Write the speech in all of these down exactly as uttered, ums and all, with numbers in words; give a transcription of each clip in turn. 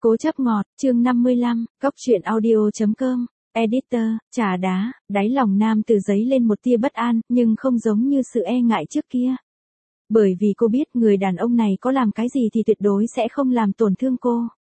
Cố chấp ngọt, chương năm mươi lăm, cóc truyện audio chấm com, editor, trà đá, đáy lòng nam từ giấy lên một tia bất an, nhưng không giống như sự e ngại trước kia. Bởi vì cô biết người đàn ông này có làm cái gì thì tuyệt đối sẽ không làm tổn thương cô.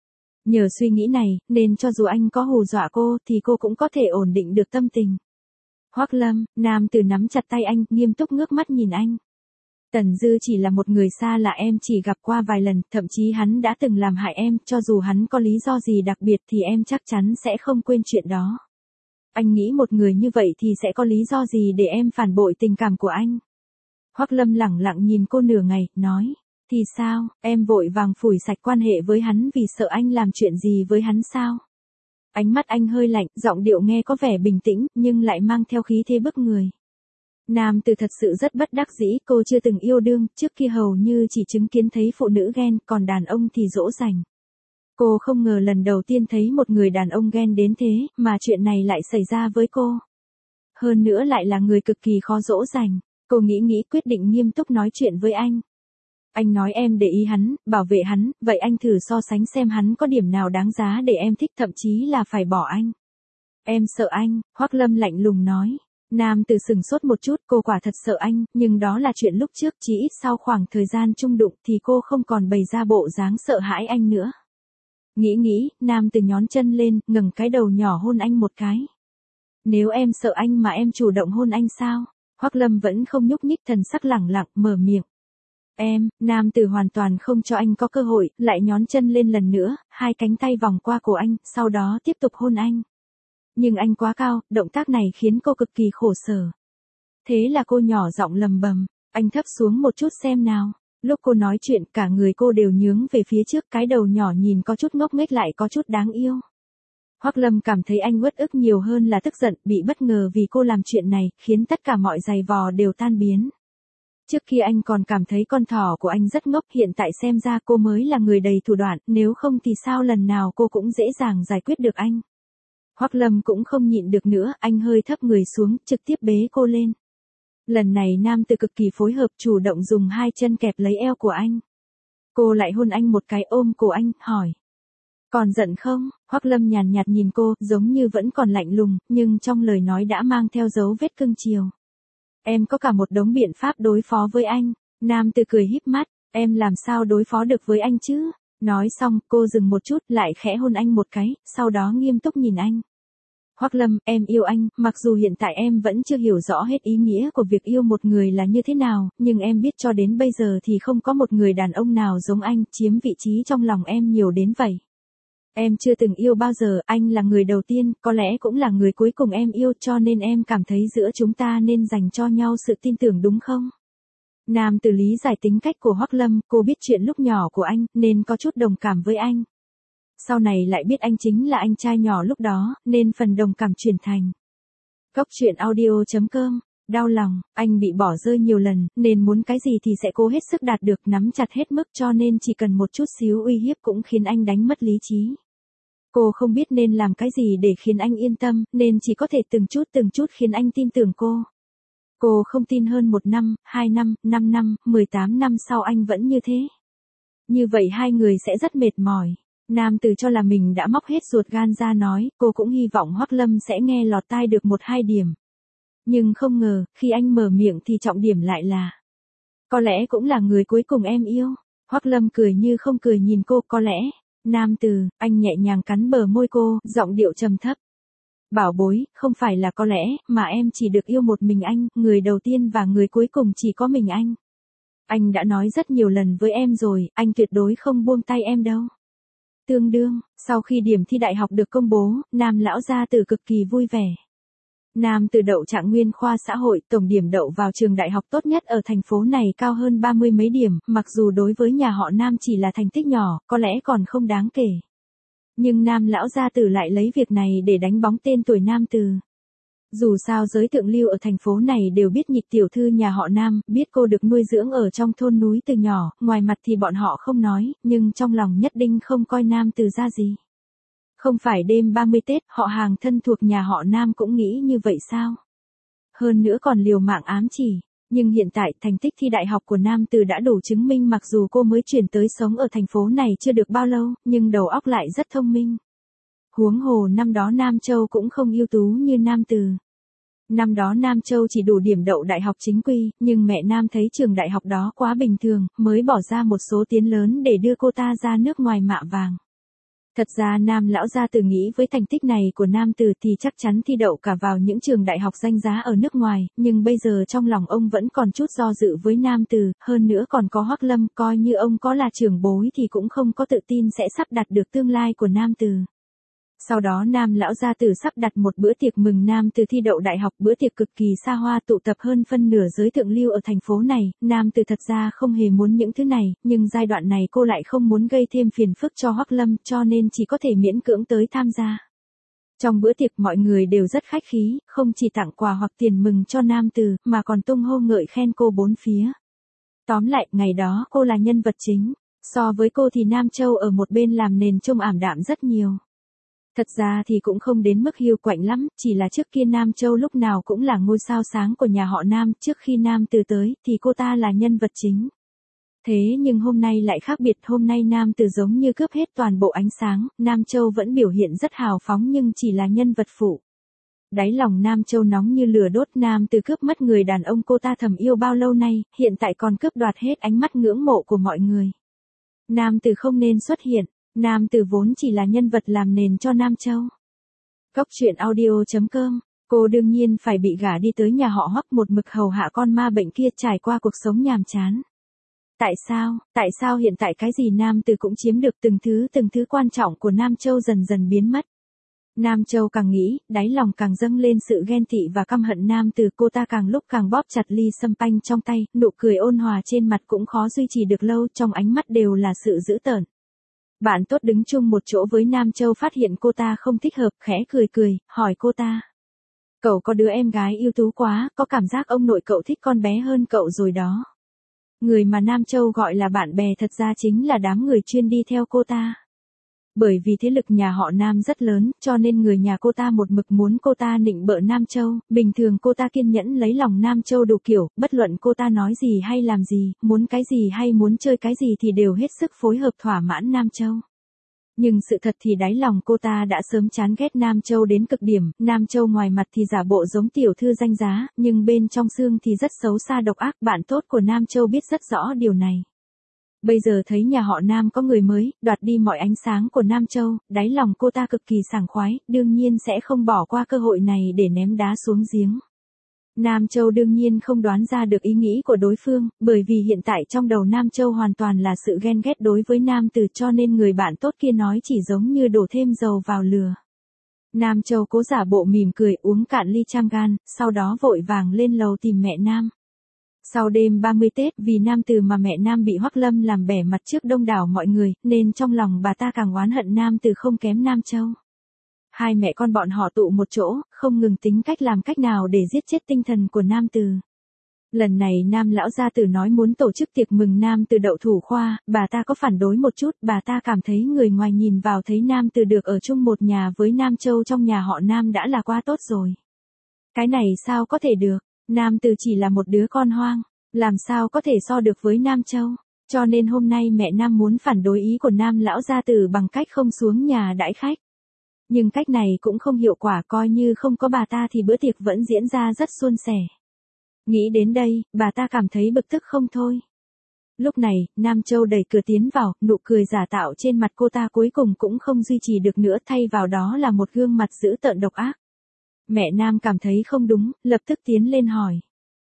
Nhờ suy nghĩ này, nên cho dù anh có hù dọa cô thì cô cũng có thể ổn định được tâm tình. Hoắc Lâm, nam từ nắm chặt tay anh, nghiêm túc ngước mắt nhìn anh. Tần Dư chỉ là một người xa lạ em chỉ gặp qua vài lần, thậm chí hắn đã từng làm hại em, cho dù hắn có lý do gì đặc biệt thì em chắc chắn sẽ không quên chuyện đó. Anh nghĩ một người như vậy thì sẽ có lý do gì để em phản bội tình cảm của anh? Hoắc Lâm lẳng lặng nhìn cô nửa ngày, nói, thì sao, em vội vàng phủi sạch quan hệ với hắn vì sợ anh làm chuyện gì với hắn sao? Ánh mắt anh hơi lạnh, giọng điệu nghe có vẻ bình tĩnh, nhưng lại mang theo khí thế bức người. Nam từ thật sự rất bất đắc dĩ, cô chưa từng yêu đương, trước kia hầu như chỉ chứng kiến thấy phụ nữ ghen, còn đàn ông thì dỗ dành. Cô không ngờ lần đầu tiên thấy một người đàn ông ghen đến thế, mà chuyện này lại xảy ra với cô. Hơn nữa lại là người cực kỳ khó dỗ dành. Cô nghĩ nghĩ quyết định nghiêm túc nói chuyện với anh. Anh nói em để ý hắn, bảo vệ hắn, vậy anh thử so sánh xem hắn có điểm nào đáng giá để em thích, thậm chí là phải bỏ anh. Em sợ anh, Hoắc Lâm lạnh lùng nói. Nam từ sừng sốt một chút, cô quả thật sợ anh, nhưng đó là chuyện lúc trước, chỉ ít sau khoảng thời gian chung đụng thì cô không còn bày ra bộ dáng sợ hãi anh nữa. Nghĩ nghĩ, Nam từ nhón chân lên, ngẩng cái đầu nhỏ hôn anh một cái. Nếu em sợ anh mà em chủ động hôn anh sao? Hoắc Lâm vẫn không nhúc nhích, thần sắc lẳng lặng, mở miệng. Em, Nam từ hoàn toàn không cho anh có cơ hội, lại nhón chân lên lần nữa, hai cánh tay vòng qua cổ anh, sau đó tiếp tục hôn anh. Nhưng anh quá cao, động tác này khiến cô cực kỳ khổ sở. Thế là cô nhỏ giọng lầm bầm, anh thấp xuống một chút xem nào. Lúc cô nói chuyện cả người cô đều nhướng về phía trước, cái đầu nhỏ nhìn có chút ngốc nghếch lại có chút đáng yêu. Hoắc Lâm cảm thấy anh uất ức nhiều hơn là tức giận, bị bất ngờ vì cô làm chuyện này, khiến tất cả mọi giày vò đều tan biến. Trước kia anh còn cảm thấy con thỏ của anh rất ngốc, hiện tại xem ra cô mới là người đầy thủ đoạn, nếu không thì sao lần nào cô cũng dễ dàng giải quyết được anh. Hoắc Lâm cũng không nhịn được nữa, anh hơi thấp người xuống, trực tiếp bế cô lên. Lần này nam từ cực kỳ phối hợp, chủ động dùng hai chân kẹp lấy eo của anh. Cô lại hôn anh một cái, ôm cổ anh, hỏi. Còn giận không? Hoắc Lâm nhàn nhạt nhìn cô, giống như vẫn còn lạnh lùng, nhưng trong lời nói đã mang theo dấu vết cưng chiều. Em có cả một đống biện pháp đối phó với anh. Nam từ cười híp mắt, em làm sao đối phó được với anh chứ? Nói xong, cô dừng một chút, lại khẽ hôn anh một cái, sau đó nghiêm túc nhìn anh. Hoắc Lâm, em yêu anh, mặc dù hiện tại em vẫn chưa hiểu rõ hết ý nghĩa của việc yêu một người là như thế nào, nhưng em biết cho đến bây giờ thì không có một người đàn ông nào giống anh, chiếm vị trí trong lòng em nhiều đến vậy. Em chưa từng yêu bao giờ, anh là người đầu tiên, có lẽ cũng là người cuối cùng em yêu, cho nên em cảm thấy giữa chúng ta nên dành cho nhau sự tin tưởng, đúng không? Nam từ lý giải tính cách của Hoắc Lâm, cô biết chuyện lúc nhỏ của anh, nên có chút đồng cảm với anh. Sau này lại biết anh chính là anh trai nhỏ lúc đó, nên phần đồng cảm chuyển thành. Cóc truyện audio chấm com, đau lòng, anh bị bỏ rơi nhiều lần, nên muốn cái gì thì sẽ cố hết sức đạt được, nắm chặt hết mức, cho nên chỉ cần một chút xíu uy hiếp cũng khiến anh đánh mất lý trí. Cô không biết nên làm cái gì để khiến anh yên tâm, nên chỉ có thể từng chút từng chút khiến anh tin tưởng cô. Cô không tin hơn một năm, hai năm, năm năm, mười tám năm sau anh vẫn như thế. Như vậy hai người sẽ rất mệt mỏi. Nam từ cho là mình đã móc hết ruột gan ra nói, cô cũng hy vọng Hoắc Lâm sẽ nghe lọt tai được một hai điểm. Nhưng không ngờ, khi anh mở miệng thì trọng điểm lại là. Có lẽ cũng là người cuối cùng em yêu. Hoắc Lâm cười như không cười nhìn cô, có lẽ. Nam từ, anh nhẹ nhàng cắn bờ môi cô, giọng điệu trầm thấp. Bảo bối, không phải là có lẽ, mà em chỉ được yêu một mình anh, người đầu tiên và người cuối cùng chỉ có mình anh. Anh đã nói rất nhiều lần với em rồi, anh tuyệt đối không buông tay em đâu. Tương đương, sau khi điểm thi đại học được công bố, Nam lão gia tử cực kỳ vui vẻ. Nam từ đậu trạng nguyên khoa xã hội, tổng điểm đậu vào trường đại học tốt nhất ở thành phố này cao hơn ba mươi mấy điểm, mặc dù đối với nhà họ Nam chỉ là thành tích nhỏ, có lẽ còn không đáng kể. Nhưng Nam lão gia tử lại lấy việc này để đánh bóng tên tuổi Nam từ. Dù sao giới thượng lưu ở thành phố này đều biết Nhịch tiểu thư nhà họ Nam, biết cô được nuôi dưỡng ở trong thôn núi từ nhỏ, ngoài mặt thì bọn họ không nói, nhưng trong lòng nhất định không coi Nam từ ra gì. Không phải đêm ba mươi Tết, họ hàng thân thuộc nhà họ Nam cũng nghĩ như vậy sao? Hơn nữa còn liều mạng ám chỉ, Nhưng hiện tại thành tích thi đại học của nam từ đã đủ chứng minh mặc dù cô mới chuyển tới sống ở thành phố này chưa được bao lâu, nhưng đầu óc lại rất thông minh. Huống hồ năm đó Nam Châu cũng không ưu tú như nam từ. Năm đó Nam Châu chỉ đủ điểm đậu đại học chính quy, nhưng mẹ Nam thấy trường đại học đó quá bình thường, mới bỏ ra một số tiền lớn để đưa cô ta ra nước ngoài mạ vàng. Thật ra Nam lão gia tử nghĩ với thành tích này của Nam Từ thì chắc chắn thi đậu cả vào những trường đại học danh giá ở nước ngoài, nhưng bây giờ trong lòng ông vẫn còn chút do dự với Nam Từ, hơn nữa còn có Hoắc Lâm, coi như ông có là trưởng bối thì cũng không có tự tin sẽ sắp đặt được tương lai của Nam Từ. Sau đó Nam lão gia tử sắp đặt một bữa tiệc mừng Nam Từ thi đậu đại học, bữa tiệc cực kỳ xa hoa tụ tập hơn phân nửa giới thượng lưu ở thành phố này. Nam Từ thật ra không hề muốn những thứ này, nhưng giai đoạn này cô lại không muốn gây thêm phiền phức cho Hoắc Lâm, cho nên chỉ có thể miễn cưỡng tới tham gia. Trong bữa tiệc mọi người đều rất khách khí, không chỉ tặng quà hoặc tiền mừng cho Nam Từ, mà còn tung hô ngợi khen cô bốn phía. Tóm lại, ngày đó cô là nhân vật chính, so với cô thì Nam Châu ở một bên làm nền trông ảm đạm rất nhiều. Thật ra thì cũng không đến mức hiu quạnh lắm, chỉ là trước kia Nam Châu lúc nào cũng là ngôi sao sáng của nhà họ Nam, trước khi Nam Từ tới thì cô ta là nhân vật chính. Thế nhưng hôm nay lại khác biệt, hôm nay Nam Từ giống như cướp hết toàn bộ ánh sáng, Nam Châu vẫn biểu hiện rất hào phóng nhưng chỉ là nhân vật phụ. Đáy lòng Nam Châu nóng như lửa đốt, Nam Từ cướp mất người đàn ông cô ta thầm yêu bao lâu nay, hiện tại còn cướp đoạt hết ánh mắt ngưỡng mộ của mọi người. Nam Từ không nên xuất hiện. Nam Từ vốn chỉ là nhân vật làm nền cho Nam Châu. Góc truyện audio chấm com, cô đương nhiên phải bị gả đi tới nhà họ Hoắc, một mực hầu hạ con ma bệnh kia, trải qua cuộc sống nhàm chán. Tại sao, tại sao hiện tại cái gì Nam Từ cũng chiếm được, từng thứ từng thứ quan trọng của Nam Châu dần dần biến mất. Nam Châu càng nghĩ, đáy lòng càng dâng lên sự ghen tị và căm hận Nam Từ, cô ta càng lúc càng bóp chặt ly sâm panh trong tay, nụ cười ôn hòa trên mặt cũng khó duy trì được lâu, trong ánh mắt đều là sự dữ tợn. Bạn tốt đứng chung một chỗ với Nam Châu phát hiện cô ta không thích hợp, khẽ cười cười, hỏi cô ta. Cậu có đứa em gái ưu tú quá, có cảm giác ông nội cậu thích con bé hơn cậu rồi đó. Người mà Nam Châu gọi là bạn bè thật ra chính là đám người chuyên đi theo cô ta. Bởi vì thế lực nhà họ Nam rất lớn, cho nên người nhà cô ta một mực muốn cô ta nịnh bợ Nam Châu, bình thường cô ta kiên nhẫn lấy lòng Nam Châu đủ kiểu, bất luận cô ta nói gì hay làm gì, muốn cái gì hay muốn chơi cái gì thì đều hết sức phối hợp thỏa mãn Nam Châu. Nhưng sự thật thì đáy lòng cô ta đã sớm chán ghét Nam Châu đến cực điểm, Nam Châu ngoài mặt thì giả bộ giống tiểu thư danh giá, nhưng bên trong xương thì rất xấu xa độc ác, bạn tốt của Nam Châu biết rất rõ điều này. Bây giờ thấy nhà họ Nam có người mới, đoạt đi mọi ánh sáng của Nam Châu, đáy lòng cô ta cực kỳ sảng khoái, đương nhiên sẽ không bỏ qua cơ hội này để ném đá xuống giếng. Nam Châu đương nhiên không đoán ra được ý nghĩ của đối phương, bởi vì hiện tại trong đầu Nam Châu hoàn toàn là sự ghen ghét đối với Nam Từ, cho nên người bạn tốt kia nói chỉ giống như đổ thêm dầu vào lửa. Nam Châu cố giả bộ mỉm cười, uống cạn ly cham gan, sau đó vội vàng lên lầu tìm mẹ Nam. Sau đêm ba mươi Tết, vì Nam Từ mà mẹ Nam bị Hoắc Lâm làm bẻ mặt trước đông đảo mọi người, nên trong lòng bà ta càng oán hận Nam Từ không kém Nam Châu. Hai mẹ con bọn họ tụ một chỗ, không ngừng tính cách làm cách nào để giết chết tinh thần của Nam Từ. Lần này Nam lão gia tử nói muốn tổ chức tiệc mừng Nam Từ đậu thủ khoa, bà ta có phản đối một chút, bà ta cảm thấy người ngoài nhìn vào thấy Nam Từ được ở chung một nhà với Nam Châu trong nhà họ Nam đã là quá tốt rồi. Cái này sao có thể được? Nam Từ chỉ là một đứa con hoang, làm sao có thể so được với Nam Châu, cho nên hôm nay mẹ Nam muốn phản đối ý của Nam lão gia tử bằng cách không xuống nhà đãi khách. Nhưng cách này cũng không hiệu quả, coi như không có bà ta thì bữa tiệc vẫn diễn ra rất suôn sẻ. Nghĩ đến đây, bà ta cảm thấy bực tức không thôi. Lúc này, Nam Châu đẩy cửa tiến vào, nụ cười giả tạo trên mặt cô ta cuối cùng cũng không duy trì được nữa, thay vào đó là một gương mặt dữ tợn độc ác. Mẹ Nam cảm thấy không đúng, lập tức tiến lên hỏi.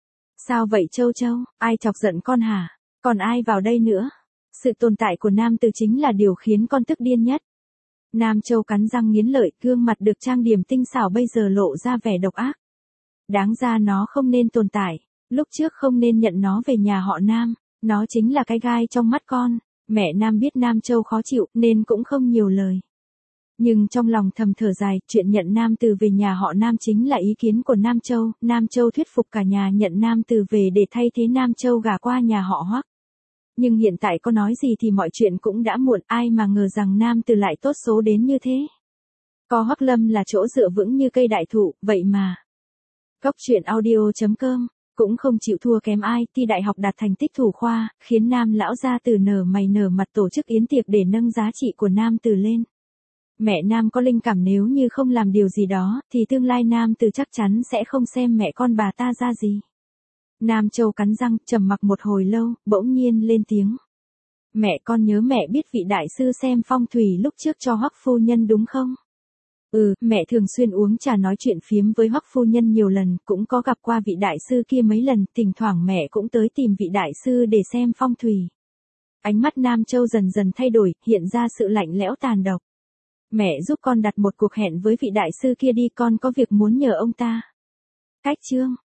Sao vậy Châu Châu, ai chọc giận con hả? Còn ai vào đây nữa? Sự tồn tại của Nam Từ chính là điều khiến con tức điên nhất. Nam Châu cắn răng nghiến lợi, gương mặt được trang điểm tinh xảo bây giờ lộ ra vẻ độc ác. Đáng ra nó không nên tồn tại, lúc trước không nên nhận nó về nhà họ Nam, nó chính là cái gai trong mắt con. Mẹ Nam biết Nam Châu khó chịu nên cũng không nhiều lời. Nhưng trong lòng thầm thở dài, chuyện nhận Nam Từ về nhà họ Nam chính là ý kiến của Nam Châu, Nam Châu thuyết phục cả nhà nhận Nam Từ về để thay thế Nam Châu gả qua nhà họ Hoắc. Nhưng hiện tại có nói gì thì mọi chuyện cũng đã muộn, ai mà ngờ rằng Nam Từ lại tốt số đến như thế. Có Hoắc Lâm là chỗ dựa vững như cây đại thụ, vậy mà. Góc truyện audio chấm com cũng không chịu thua kém ai, thi đại học đạt thành tích thủ khoa, khiến Nam lão gia tử nở mày nở mặt tổ chức yến tiệc để nâng giá trị của Nam Tử lên. Mẹ Nam có linh cảm nếu như không làm điều gì đó, thì tương lai Nam Tử chắc chắn sẽ không xem mẹ con bà ta ra gì. Nam Châu cắn răng, trầm mặc một hồi lâu, bỗng nhiên lên tiếng. Mẹ con nhớ mẹ biết vị đại sư xem phong thủy lúc trước cho Hoắc phu nhân đúng không? Ừ, mẹ thường xuyên uống trà nói chuyện phiếm với Hoắc phu nhân nhiều lần, cũng có gặp qua vị đại sư kia mấy lần, thỉnh thoảng mẹ cũng tới tìm vị đại sư để xem phong thủy. Ánh mắt Nam Châu dần dần thay đổi, hiện ra sự lạnh lẽo tàn độc. Mẹ giúp con đặt một cuộc hẹn với vị đại sư kia đi, con có việc muốn nhờ ông ta. Cách chương